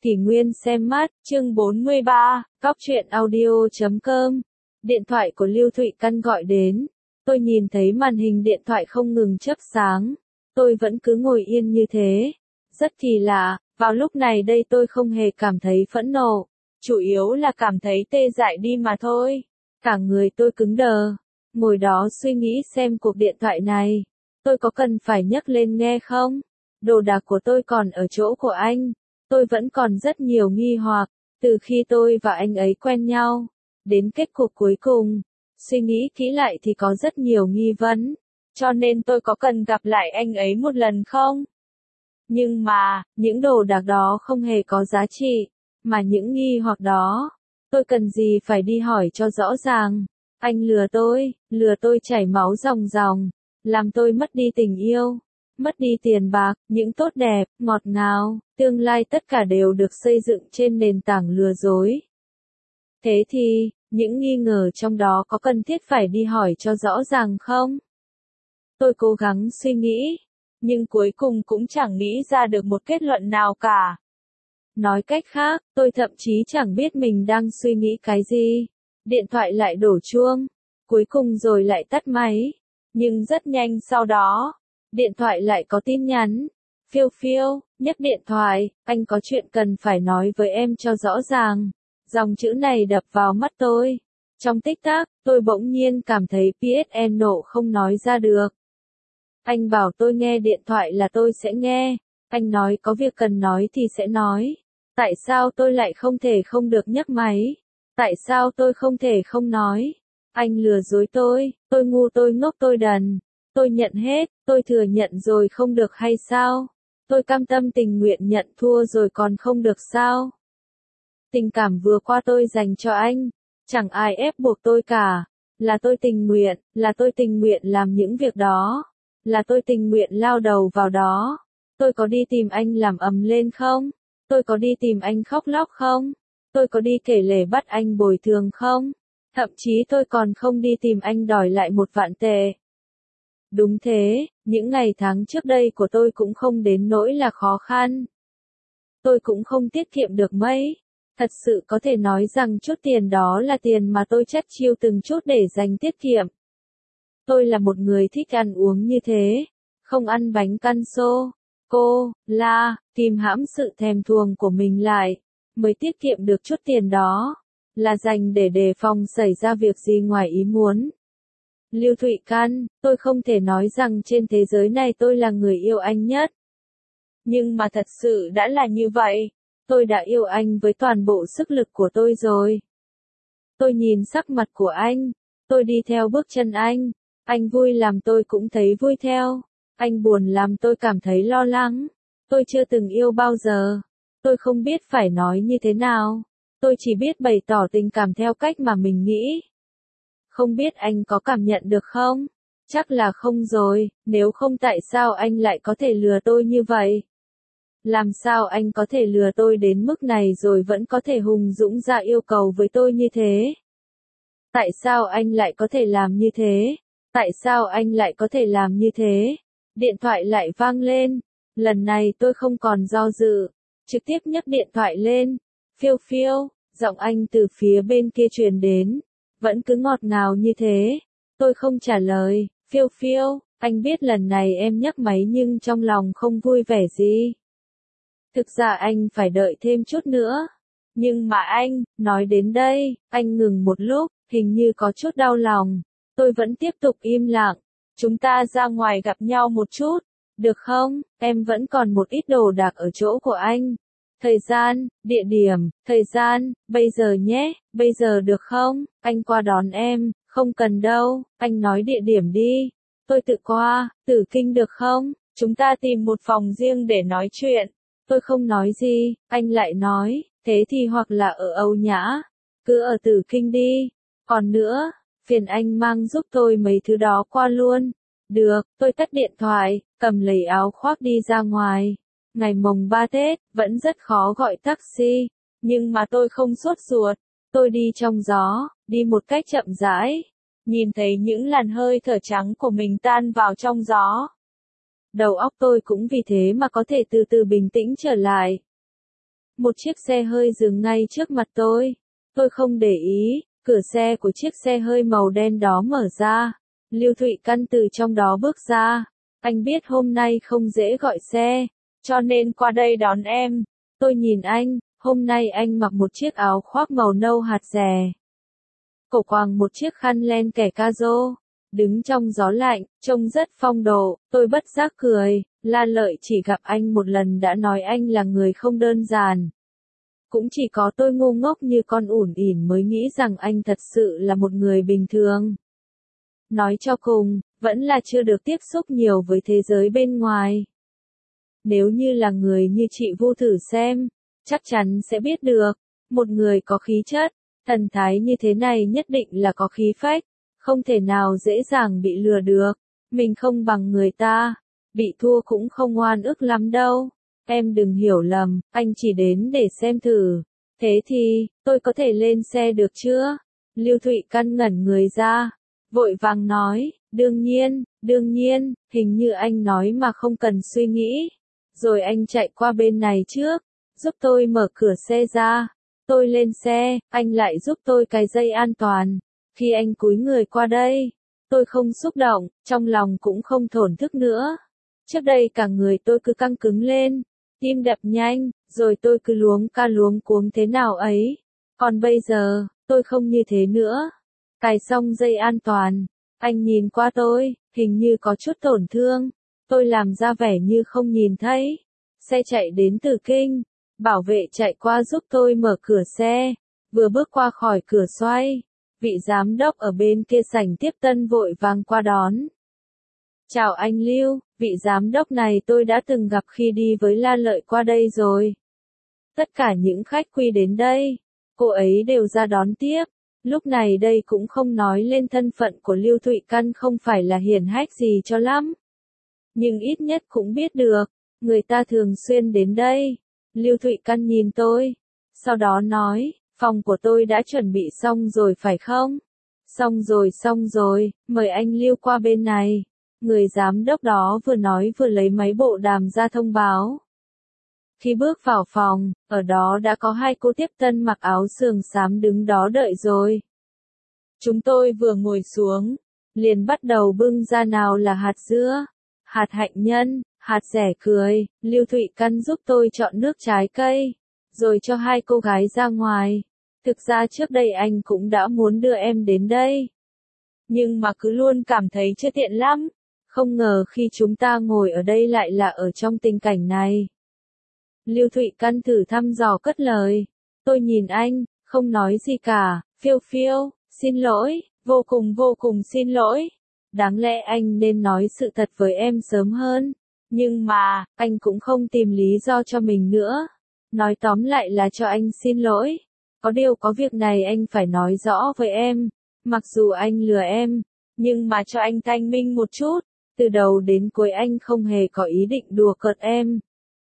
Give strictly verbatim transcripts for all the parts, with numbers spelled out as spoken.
Kỷ Nguyên xem mắt, chương bốn mươi ba, Cóc truyện audio chấm com. Điện thoại của Lưu Thụy Căn gọi đến. Tôi nhìn thấy màn hình điện thoại không ngừng chớp sáng. Tôi vẫn cứ ngồi yên như thế. Rất kỳ lạ, vào lúc này đây tôi không hề cảm thấy phẫn nộ. Chủ yếu là cảm thấy tê dại đi mà thôi. Cả người tôi cứng đờ. Ngồi đó suy nghĩ xem cuộc điện thoại này. Tôi có cần phải nhấc lên nghe không? Đồ đạc của tôi còn ở chỗ của anh. Tôi vẫn còn rất nhiều nghi hoặc, từ khi tôi và anh ấy quen nhau, đến kết cục cuối cùng. Suy nghĩ kỹ lại thì có rất nhiều nghi vấn, cho nên tôi có cần gặp lại anh ấy một lần không? Nhưng mà, những đồ đạc đó không hề có giá trị, mà những nghi hoặc đó, tôi cần gì phải đi hỏi cho rõ ràng. Anh lừa tôi, lừa tôi chảy máu ròng ròng, làm tôi mất đi tình yêu. Mất đi tiền bạc, những tốt đẹp, ngọt ngào, tương lai tất cả đều được xây dựng trên nền tảng lừa dối. Thế thì, những nghi ngờ trong đó có cần thiết phải đi hỏi cho rõ ràng không? Tôi cố gắng suy nghĩ, nhưng cuối cùng cũng chẳng nghĩ ra được một kết luận nào cả. Nói cách khác, tôi thậm chí chẳng biết mình đang suy nghĩ cái gì. Điện thoại lại đổ chuông, cuối cùng rồi lại tắt máy. Nhưng rất nhanh sau đó, điện thoại lại có tin nhắn. Phiêu phiêu, nhấc điện thoại, anh có chuyện cần phải nói với em cho rõ ràng. Dòng chữ này đập vào mắt tôi. Trong tích tắc, tôi bỗng nhiên cảm thấy pê ét en nộ không nói ra được. Anh bảo tôi nghe điện thoại là tôi sẽ nghe. Anh nói có việc cần nói thì sẽ nói. Tại sao tôi lại không thể không được nhấc máy? Tại sao tôi không thể không nói? Anh lừa dối tôi, tôi ngu tôi ngốc tôi đần. Tôi nhận hết, tôi thừa nhận rồi không được hay sao? Tôi cam tâm tình nguyện nhận thua rồi còn không được sao? Tình cảm vừa qua tôi dành cho anh, chẳng ai ép buộc tôi cả. Là tôi tình nguyện, là tôi tình nguyện làm những việc đó. Là tôi tình nguyện lao đầu vào đó. Tôi có đi tìm anh làm ầm lên không? Tôi có đi tìm anh khóc lóc không? Tôi có đi kể lể bắt anh bồi thường không? Thậm chí tôi còn không đi tìm anh đòi lại một vạn tệ. Đúng thế, những ngày tháng trước đây của tôi cũng không đến nỗi là khó khăn. Tôi cũng không tiết kiệm được mấy. Thật sự có thể nói rằng chút tiền đó là tiền mà tôi chất chiêu từng chút để dành tiết kiệm. Tôi là một người thích ăn uống như thế, không ăn bánh căn xô, cô, la, kìm hãm sự thèm thuồng của mình lại, mới tiết kiệm được chút tiền đó, là dành để đề phòng xảy ra việc gì ngoài ý muốn. Lưu Thụy Căn, tôi không thể nói rằng trên thế giới này tôi là người yêu anh nhất. Nhưng mà thật sự đã là như vậy. Tôi đã yêu anh với toàn bộ sức lực của tôi rồi. Tôi nhìn sắc mặt của anh. Tôi đi theo bước chân anh. Anh vui làm tôi cũng thấy vui theo. Anh buồn làm tôi cảm thấy lo lắng. Tôi chưa từng yêu bao giờ. Tôi không biết phải nói như thế nào. Tôi chỉ biết bày tỏ tình cảm theo cách mà mình nghĩ. Không biết anh có cảm nhận được không? Chắc là không rồi, nếu không tại sao anh lại có thể lừa tôi như vậy? Làm sao anh có thể lừa tôi đến mức này rồi vẫn có thể hùng dũng ra yêu cầu với tôi như thế? Tại sao anh lại có thể làm như thế? Tại sao anh lại có thể làm như thế? Điện thoại lại vang lên. Lần này tôi không còn do dự. Trực tiếp nhấc điện thoại lên. Phiêu phiêu, giọng anh từ phía bên kia truyền đến. Vẫn cứ ngọt ngào như thế. Tôi không trả lời. Phiêu phiêu, anh biết lần này em nhấc máy nhưng trong lòng không vui vẻ gì. Thực ra anh phải đợi thêm chút nữa. Nhưng mà anh, nói đến đây, anh ngừng một lúc, hình như có chút đau lòng. Tôi vẫn tiếp tục im lặng. Chúng ta ra ngoài gặp nhau một chút. Được không? Em vẫn còn một ít đồ đạc ở chỗ của anh. Thời gian, địa điểm, thời gian, bây giờ nhé, bây giờ được không? Anh qua đón em, không cần đâu, anh nói địa điểm đi. Tôi tự qua, Tử Kinh được không? Chúng ta tìm một phòng riêng để nói chuyện. Tôi không nói gì, anh lại nói, thế thì hoặc là ở Âu Nhã, cứ ở Tử Kinh đi. Còn nữa, phiền anh mang giúp tôi mấy thứ đó qua luôn. Được, tôi tắt điện thoại, cầm lấy áo khoác đi ra ngoài. Ngày mồng ba Tết, vẫn rất khó gọi taxi, nhưng mà tôi không sốt ruột. Tôi đi trong gió, đi một cách chậm rãi, nhìn thấy những làn hơi thở trắng của mình tan vào trong gió. Đầu óc tôi cũng vì thế mà có thể từ từ bình tĩnh trở lại. một chiếc xe hơi dừng ngay trước mặt tôi. Tôi không để ý, cửa xe của chiếc xe hơi màu đen đó mở ra. Lưu Thụy Căn từ trong đó bước ra. Anh biết hôm nay không dễ gọi xe, cho nên qua đây đón em. Tôi nhìn anh, hôm nay anh mặc một chiếc áo khoác màu nâu hạt rẻ. Cổ quàng một chiếc khăn len kẻ ca rô. Đứng trong gió lạnh, trông rất phong độ, tôi bất giác cười. La Lợi chỉ gặp anh một lần đã nói anh là người không đơn giản. Cũng chỉ có tôi ngu ngốc như con ủn ỉn mới nghĩ rằng anh thật sự là một người bình thường. Nói cho cùng, vẫn là chưa được tiếp xúc nhiều với thế giới bên ngoài. Nếu như là người như chị Vu thử xem, chắc chắn sẽ biết được, một người có khí chất, thần thái như thế này nhất định là có khí phách, không thể nào dễ dàng bị lừa được. Mình không bằng người ta, bị thua cũng không oan ức lắm đâu. Em đừng hiểu lầm, anh chỉ đến để xem thử. Thế thì, tôi có thể lên xe được chưa? Lưu Thụy Căn ngẩn người ra, vội vàng nói, đương nhiên, đương nhiên, hình như anh nói mà không cần suy nghĩ. Rồi anh chạy qua bên này trước, giúp tôi mở cửa xe ra. Tôi lên xe, anh lại giúp tôi cài dây an toàn. Khi anh cúi người qua đây, tôi không xúc động, trong lòng cũng không thổn thức nữa. Trước đây cả người tôi cứ căng cứng lên, tim đập nhanh, rồi tôi cứ luống ca luống cuống thế nào ấy. Còn bây giờ, tôi không như thế nữa. Cài xong dây an toàn, anh nhìn qua tôi, hình như có chút tổn thương. Tôi làm ra vẻ như không nhìn thấy. Xe chạy đến Từ Kinh, bảo vệ chạy qua giúp tôi mở cửa xe. Vừa bước qua khỏi cửa xoay, vị giám đốc ở bên kia sảnh tiếp tân vội vàng qua đón. Chào anh Lưu, vị giám đốc này tôi đã từng gặp khi đi với La Lợi qua đây rồi. Tất cả những khách quý đến đây, cô ấy đều ra đón tiếp. Lúc này đây cũng không nói lên thân phận của Lưu Thụy Căn không phải là hiển hách gì cho lắm. Nhưng ít nhất cũng biết được, người ta thường xuyên đến đây. Lưu Thụy Căn nhìn tôi, sau đó nói, phòng của tôi đã chuẩn bị xong rồi phải không? Xong rồi xong rồi, mời anh Lưu qua bên này. Người giám đốc đó vừa nói vừa lấy máy bộ đàm ra thông báo. Khi bước vào phòng, ở đó đã có hai cô tiếp tân mặc áo sườn xám đứng đó đợi rồi. Chúng tôi vừa ngồi xuống, liền bắt đầu bưng ra nào là hạt dưa, hạt hạnh nhân, hạt dẻ cười. Lưu Thụy Căn giúp tôi chọn nước trái cây, rồi cho hai cô gái ra ngoài. Thực ra trước đây anh cũng đã muốn đưa em đến đây, nhưng mà cứ luôn cảm thấy chưa tiện lắm. Không ngờ khi chúng ta ngồi ở đây lại là ở trong tình cảnh này. Lưu Thụy Căn thử thăm dò cất lời. Tôi nhìn anh, không nói gì cả. Phiêu phiêu, xin lỗi, vô cùng vô cùng xin lỗi. Đáng lẽ anh nên nói sự thật với em sớm hơn. Nhưng mà, anh cũng không tìm lý do cho mình nữa. Nói tóm lại là cho anh xin lỗi. Có điều có việc này anh phải nói rõ với em. Mặc dù anh lừa em, nhưng mà cho anh thanh minh một chút. Từ đầu đến cuối anh không hề có ý định đùa cợt em.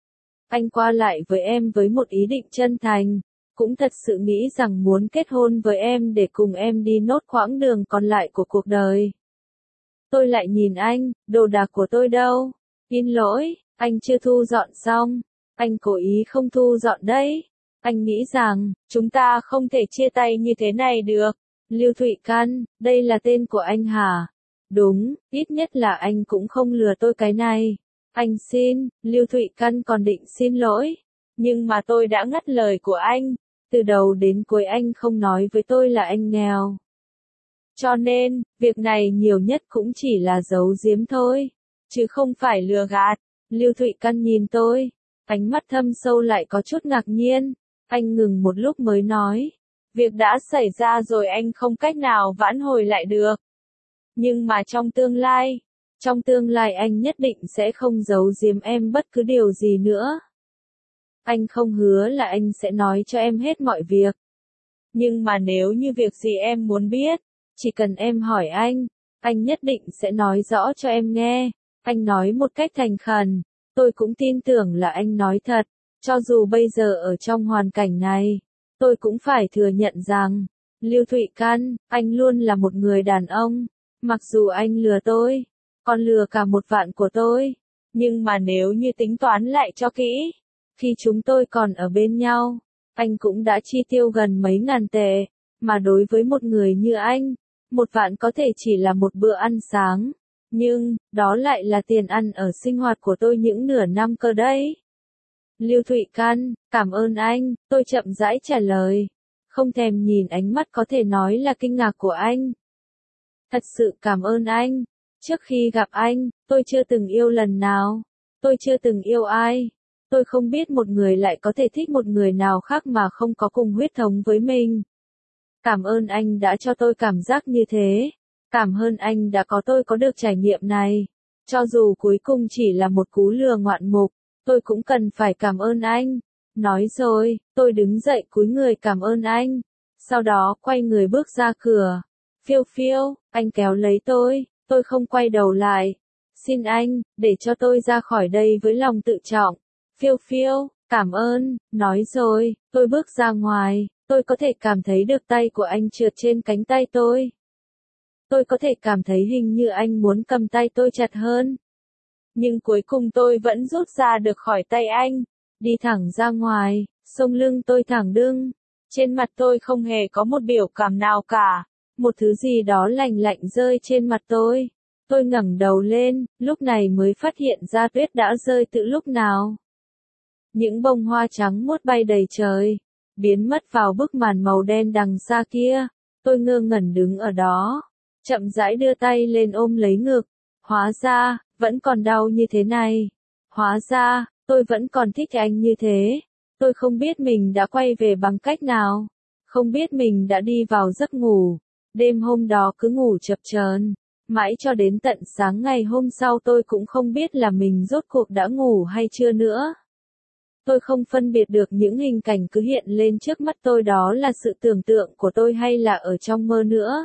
Anh qua lại với em với một ý định chân thành, cũng thật sự nghĩ rằng muốn kết hôn với em để cùng em đi nốt quãng đường còn lại của cuộc đời. Tôi lại nhìn anh, đồ đạc của tôi đâu? Xin lỗi, anh chưa thu dọn xong. Anh cố ý không thu dọn đấy. Anh nghĩ rằng, chúng ta không thể chia tay như thế này được. Lưu Thụy Căn, đây là tên của anh hả? Đúng, ít nhất là anh cũng không lừa tôi cái này. Anh xin, Lưu Thụy Căn còn định xin lỗi. Nhưng mà tôi đã ngắt lời của anh. Từ đầu đến cuối anh không nói với tôi là anh nghèo. Cho nên, việc này nhiều nhất cũng chỉ là giấu giếm thôi. Chứ không phải lừa gạt. Lưu Thụy Căn nhìn tôi. Ánh mắt thâm sâu lại có chút ngạc nhiên. Anh ngừng một lúc mới nói. Việc đã xảy ra rồi anh không cách nào vãn hồi lại được. Nhưng mà trong tương lai, trong tương lai anh nhất định sẽ không giấu giếm em bất cứ điều gì nữa. Anh không hứa là anh sẽ nói cho em hết mọi việc. Nhưng mà nếu như việc gì em muốn biết, chỉ cần em hỏi anh, anh nhất định sẽ nói rõ cho em nghe. Anh nói một cách thành khẩn, tôi cũng tin tưởng là anh nói thật. Cho dù bây giờ ở trong hoàn cảnh này, tôi cũng phải thừa nhận rằng, Lưu Thụy Căn, anh luôn là một người đàn ông. Mặc dù anh lừa tôi, còn lừa cả một vạn của tôi, nhưng mà nếu như tính toán lại cho kỹ, Khi chúng tôi còn ở bên nhau, anh cũng đã chi tiêu gần mấy ngàn tệ, mà đối với một người như anh, một vạn có thể chỉ là một bữa ăn sáng, nhưng, đó lại là tiền ăn ở sinh hoạt của tôi những nửa năm cơ đấy. Lưu Thụy Căn, cảm ơn anh, tôi chậm rãi trả lời, không thèm nhìn ánh mắt có thể nói là kinh ngạc của anh. Thật sự cảm ơn anh, trước khi gặp anh, tôi chưa từng yêu lần nào, tôi chưa từng yêu ai. Tôi không biết một người lại có thể thích một người nào khác mà không có cùng huyết thống với mình. Cảm ơn anh đã cho tôi cảm giác như thế. Cảm ơn anh đã có tôi có được trải nghiệm này. Cho dù cuối cùng chỉ là một cú lừa ngoạn mục, tôi cũng cần phải cảm ơn anh. Nói rồi, tôi đứng dậy cúi người cảm ơn anh. Sau đó quay người bước ra cửa. Phiêu phiêu, anh kéo lấy tôi, tôi không quay đầu lại. Xin anh, để cho tôi ra khỏi đây với lòng tự trọng. Phiêu phiêu, cảm ơn, nói rồi, tôi bước ra ngoài, tôi có thể cảm thấy được tay của anh trượt trên cánh tay tôi. Tôi có thể cảm thấy hình như anh muốn cầm tay tôi chặt hơn. Nhưng cuối cùng tôi vẫn rút ra được khỏi tay anh, đi thẳng ra ngoài, sống lưng tôi thẳng đứng. Trên mặt tôi không hề có một biểu cảm nào cả, một thứ gì đó lạnh lạnh rơi trên mặt tôi. Tôi ngẩng đầu lên, lúc này mới phát hiện ra tuyết đã rơi từ lúc nào. Những bông hoa trắng muốt bay đầy trời, biến mất vào bức màn màu đen đằng xa kia. Tôi ngơ ngẩn đứng ở đó, chậm rãi đưa tay lên ôm lấy ngực. Hóa ra, vẫn còn đau như thế này. Hóa ra, tôi vẫn còn thích anh như thế. Tôi không biết mình đã quay về bằng cách nào. Không biết mình đã đi vào giấc ngủ. Đêm hôm đó cứ ngủ chập chờn. Mãi cho đến tận sáng ngày hôm sau tôi cũng không biết là mình rốt cuộc đã ngủ hay chưa nữa. Tôi không phân biệt được những hình cảnh cứ hiện lên trước mắt tôi đó là sự tưởng tượng của tôi hay là ở trong mơ nữa.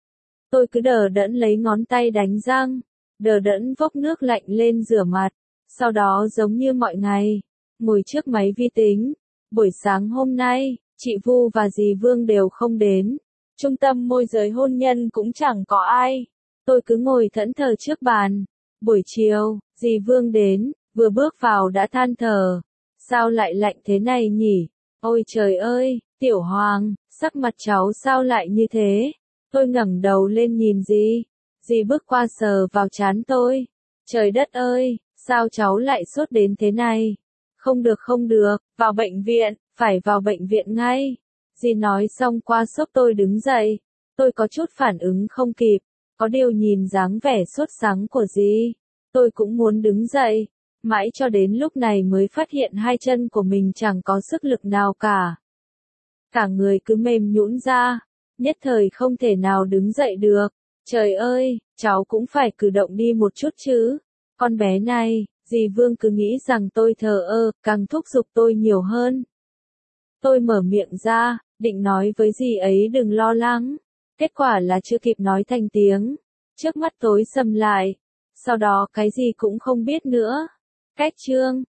Tôi cứ đờ đẫn lấy ngón tay đánh răng, đờ đẫn vốc nước lạnh lên rửa mặt, sau đó giống như mọi ngày, ngồi trước máy vi tính. Buổi sáng hôm nay, chị Vu và dì Vương đều không đến, trung tâm môi giới hôn nhân cũng chẳng có ai. Tôi cứ ngồi thẫn thờ trước bàn. Buổi chiều, dì Vương đến, vừa bước vào đã than thở. Sao lại lạnh thế này nhỉ? Ôi trời ơi, Tiểu Hoàng, sắc mặt cháu sao lại như thế? Tôi ngẩng đầu lên nhìn dì. Dì bước qua sờ vào trán tôi. Trời đất ơi, sao cháu lại sốt đến thế này? Không được không được, vào bệnh viện, phải vào bệnh viện ngay. Dì nói xong qua sốc tôi đứng dậy. Tôi có chút phản ứng không kịp. Có điều nhìn dáng vẻ sốt sắng của dì, tôi cũng muốn đứng dậy. Mãi cho đến lúc này mới phát hiện hai chân của mình chẳng có sức lực nào cả. Cả người cứ mềm nhũn ra, nhất thời không thể nào đứng dậy được. Trời ơi, cháu cũng phải cử động đi một chút chứ. Con bé này, dì Vương cứ nghĩ rằng tôi thờ ơ, càng thúc giục tôi nhiều hơn. Tôi mở miệng ra, định nói với dì ấy đừng lo lắng. Kết quả là chưa kịp nói thành tiếng. Trước mắt tối sầm lại. Sau đó cái gì cũng không biết nữa. Cách chương